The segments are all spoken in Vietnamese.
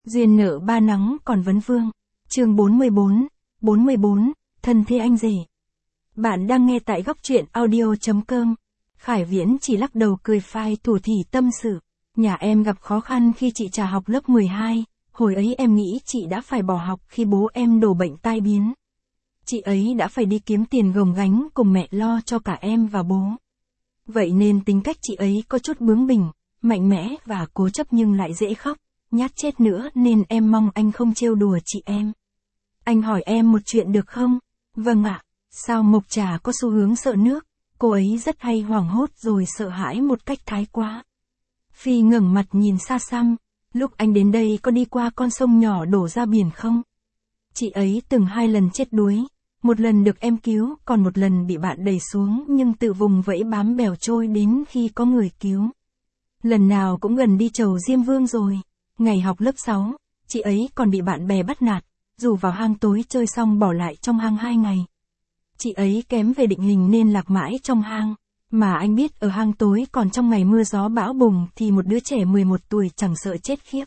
Duyên nợ ba nắng còn vấn vương. Chương 44, thân thế anh rể. Bạn đang nghe tại góc truyện audio.com. Khải Viễn chỉ lắc đầu cười phai thủ thỉ tâm sự. Nhà em gặp khó khăn khi chị Trà học lớp 12, hồi ấy em nghĩ chị đã phải bỏ học khi bố em đổ bệnh tai biến. Chị ấy đã phải đi kiếm tiền gồng gánh cùng mẹ lo cho cả em và bố. Vậy nên tính cách chị ấy có chút bướng bỉnh, mạnh mẽ và cố chấp nhưng lại dễ khóc, nhát chết nữa nên em mong anh không trêu đùa chị em. Anh hỏi em một chuyện được không? Vâng ạ. Sao Mộc Trà có xu hướng sợ nước? Cô ấy rất hay hoảng hốt rồi sợ hãi một cách thái quá. Phi ngẩng mặt nhìn xa xăm. Lúc anh đến đây có đi qua con sông nhỏ đổ ra biển không? Chị ấy từng 2 lần chết đuối. Một lần được em cứu, còn một lần bị bạn đẩy xuống nhưng tự vùng vẫy bám bèo trôi đến khi có người cứu. Lần nào cũng gần đi chầu Diêm Vương rồi. Ngày học lớp 6, chị ấy còn bị bạn bè bắt nạt, rủ vào hang tối chơi xong bỏ lại trong hang 2 ngày. Chị ấy kém về định hình nên lạc mãi trong hang. Mà anh biết ở hang tối còn trong ngày mưa gió bão bùng thì một đứa trẻ 11 tuổi chẳng sợ chết khiếp.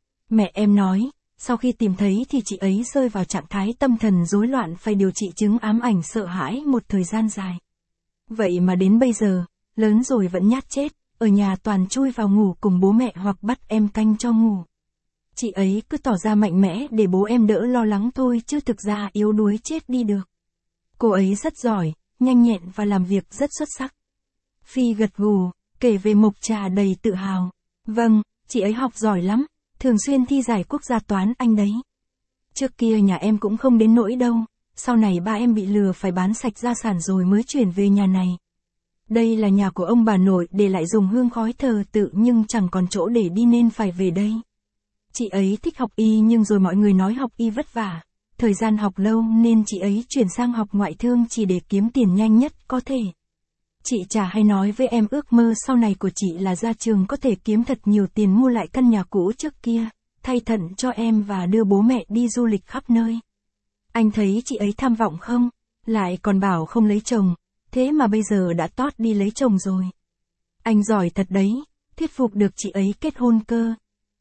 Mẹ em nói, sau khi tìm thấy thì chị ấy rơi vào trạng thái tâm thần rối loạn phải điều trị chứng ám ảnh sợ hãi một thời gian dài. Vậy mà đến bây giờ, lớn rồi vẫn nhát chết, ở nhà toàn chui vào ngủ cùng bố mẹ hoặc bắt em canh cho ngủ. Chị ấy cứ tỏ ra mạnh mẽ để bố em đỡ lo lắng thôi chứ thực ra yếu đuối chết đi được. Cô ấy rất giỏi, nhanh nhẹn và làm việc rất xuất sắc. Phi gật gù, kể về Mộc Trà đầy tự hào. Vâng, chị ấy học giỏi lắm, thường xuyên thi giải quốc gia toán Anh đấy. Trước kia nhà em cũng không đến nỗi đâu, sau này ba em bị lừa phải bán sạch gia sản rồi mới chuyển về nhà này. Đây là nhà của ông bà nội để lại dùng hương khói thờ tự nhưng chẳng còn chỗ để đi nên phải về đây. Chị ấy thích học y nhưng rồi mọi người nói học y vất vả, thời gian học lâu nên chị ấy chuyển sang học ngoại thương chỉ để kiếm tiền nhanh nhất có thể. Chị Trà hay nói với em ước mơ sau này của chị là ra trường có thể kiếm thật nhiều tiền mua lại căn nhà cũ trước kia, thay thận cho em và đưa bố mẹ đi du lịch khắp nơi. Anh thấy chị ấy tham vọng không? Lại còn bảo không lấy chồng, thế mà bây giờ đã tót đi lấy chồng rồi. Anh giỏi thật đấy, thuyết phục được chị ấy kết hôn cơ.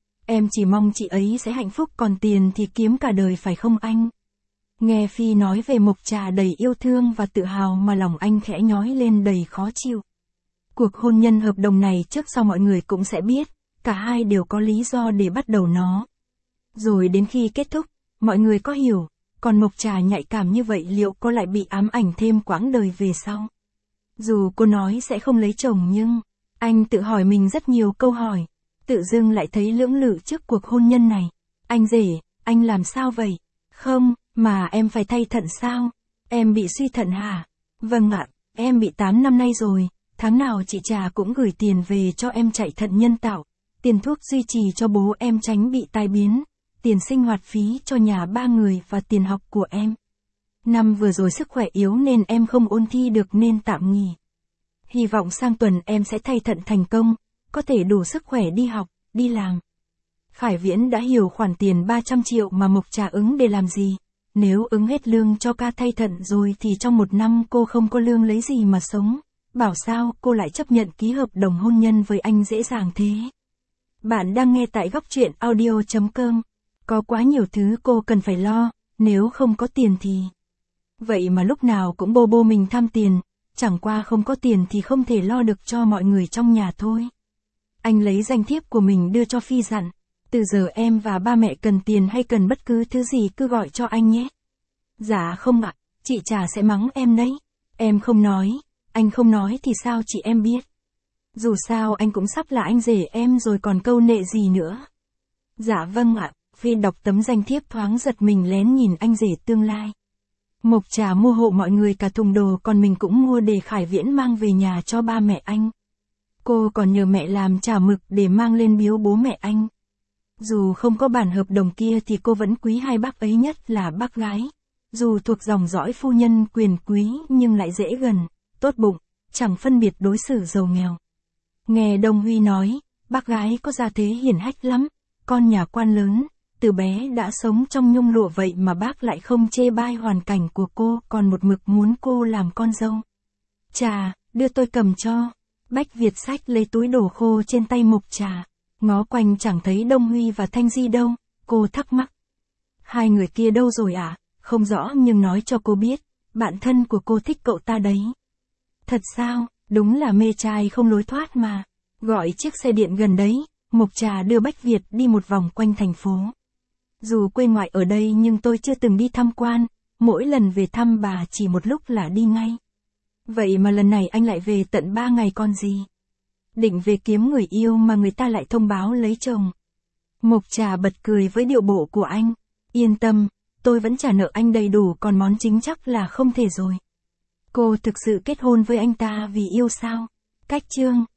Em chỉ mong chị ấy sẽ hạnh phúc còn tiền thì kiếm cả đời phải không anh? Nghe Phi nói về Mộc Trà đầy yêu thương và tự hào mà lòng anh khẽ nhói lên đầy khó chịu. Cuộc hôn nhân hợp đồng này trước sau mọi người cũng sẽ biết, cả hai đều có lý do để bắt đầu nó. Rồi đến khi kết thúc, mọi người có hiểu, còn Mộc Trà nhạy cảm như vậy liệu cô lại bị ám ảnh thêm quãng đời về sau? Dù cô nói sẽ không lấy chồng nhưng, anh tự hỏi mình rất nhiều câu hỏi, tự dưng lại thấy lưỡng lự trước cuộc hôn nhân này. Anh rể, anh làm sao vậy? Không, mà em phải thay thận sao? Em bị suy thận hả? Vâng ạ, em bị 8 năm nay rồi, tháng nào chị Trà cũng gửi tiền về cho em chạy thận nhân tạo, tiền thuốc duy trì cho bố em tránh bị tai biến, tiền sinh hoạt phí cho nhà 3 người và tiền học của em. Năm vừa rồi sức khỏe yếu nên em không ôn thi được nên tạm nghỉ. Hy vọng sang tuần em sẽ thay thận thành công, có thể đủ sức khỏe đi học, đi làm. Khải Viễn đã hiểu khoản tiền 300 triệu mà Mộc Trà ứng để làm gì. Nếu ứng hết lương cho ca thay thận rồi thì trong 1 năm cô không có lương lấy gì mà sống. Bảo sao cô lại chấp nhận ký hợp đồng hôn nhân với anh dễ dàng thế. Bạn đang nghe tại góc truyện audio.com. Có quá nhiều thứ cô cần phải lo, nếu không có tiền thì... Vậy mà lúc nào cũng bô mình tham tiền, chẳng qua không có tiền thì không thể lo được cho mọi người trong nhà thôi. Anh lấy danh thiếp của mình đưa cho Phi dặn. Từ giờ em và ba mẹ cần tiền hay cần bất cứ thứ gì cứ gọi cho anh nhé. Dạ không ạ, chị Trà sẽ mắng em đấy. Em không nói, anh không nói thì sao chị em biết. Dù sao anh cũng sắp là anh rể em rồi còn câu nệ gì nữa. Dạ vâng ạ, Phi đọc tấm danh thiếp thoáng giật mình lén nhìn anh rể tương lai. Mộc Trà mua hộ mọi người cả thùng đồ còn mình cũng mua để Khải Viễn mang về nhà cho ba mẹ anh. Cô còn nhờ mẹ làm chả mực để mang lên biếu bố mẹ anh. Dù không có bản hợp đồng kia thì cô vẫn quý hai bác ấy nhất là bác gái. Dù thuộc dòng dõi phu nhân quyền quý nhưng lại dễ gần, tốt bụng, chẳng phân biệt đối xử giàu nghèo. Nghe Đông Huy nói, bác gái có gia thế hiển hách lắm, con nhà quan lớn, từ bé đã sống trong nhung lụa vậy mà bác lại không chê bai hoàn cảnh của cô còn một mực muốn cô làm con dâu. Trà, đưa tôi cầm cho. Bách Việt xách lấy túi đồ khô trên tay Mộc Trà. Ngó quanh chẳng thấy Đông Huy và Thanh Di đâu, Cô thắc mắc. Hai người kia đâu rồi à? Không rõ nhưng nói cho cô biết, bạn thân của cô thích cậu ta đấy. Thật sao? Đúng là mê trai không lối thoát mà. Gọi chiếc xe điện gần đấy, Mộc Trà đưa Bách Việt đi một vòng quanh thành phố. Dù quê ngoại ở đây nhưng tôi chưa từng đi tham quan, mỗi lần về thăm bà chỉ một lúc là đi ngay. Vậy mà lần này anh lại về tận 3 ngày con gì? Định về kiếm người yêu mà người ta lại thông báo lấy chồng. Mộc Trà bật cười với điệu bộ của anh. Yên tâm, tôi vẫn trả nợ anh đầy đủ còn món chính chắc là không thể rồi. Cô thực sự kết hôn với anh ta vì yêu sao? Cách chương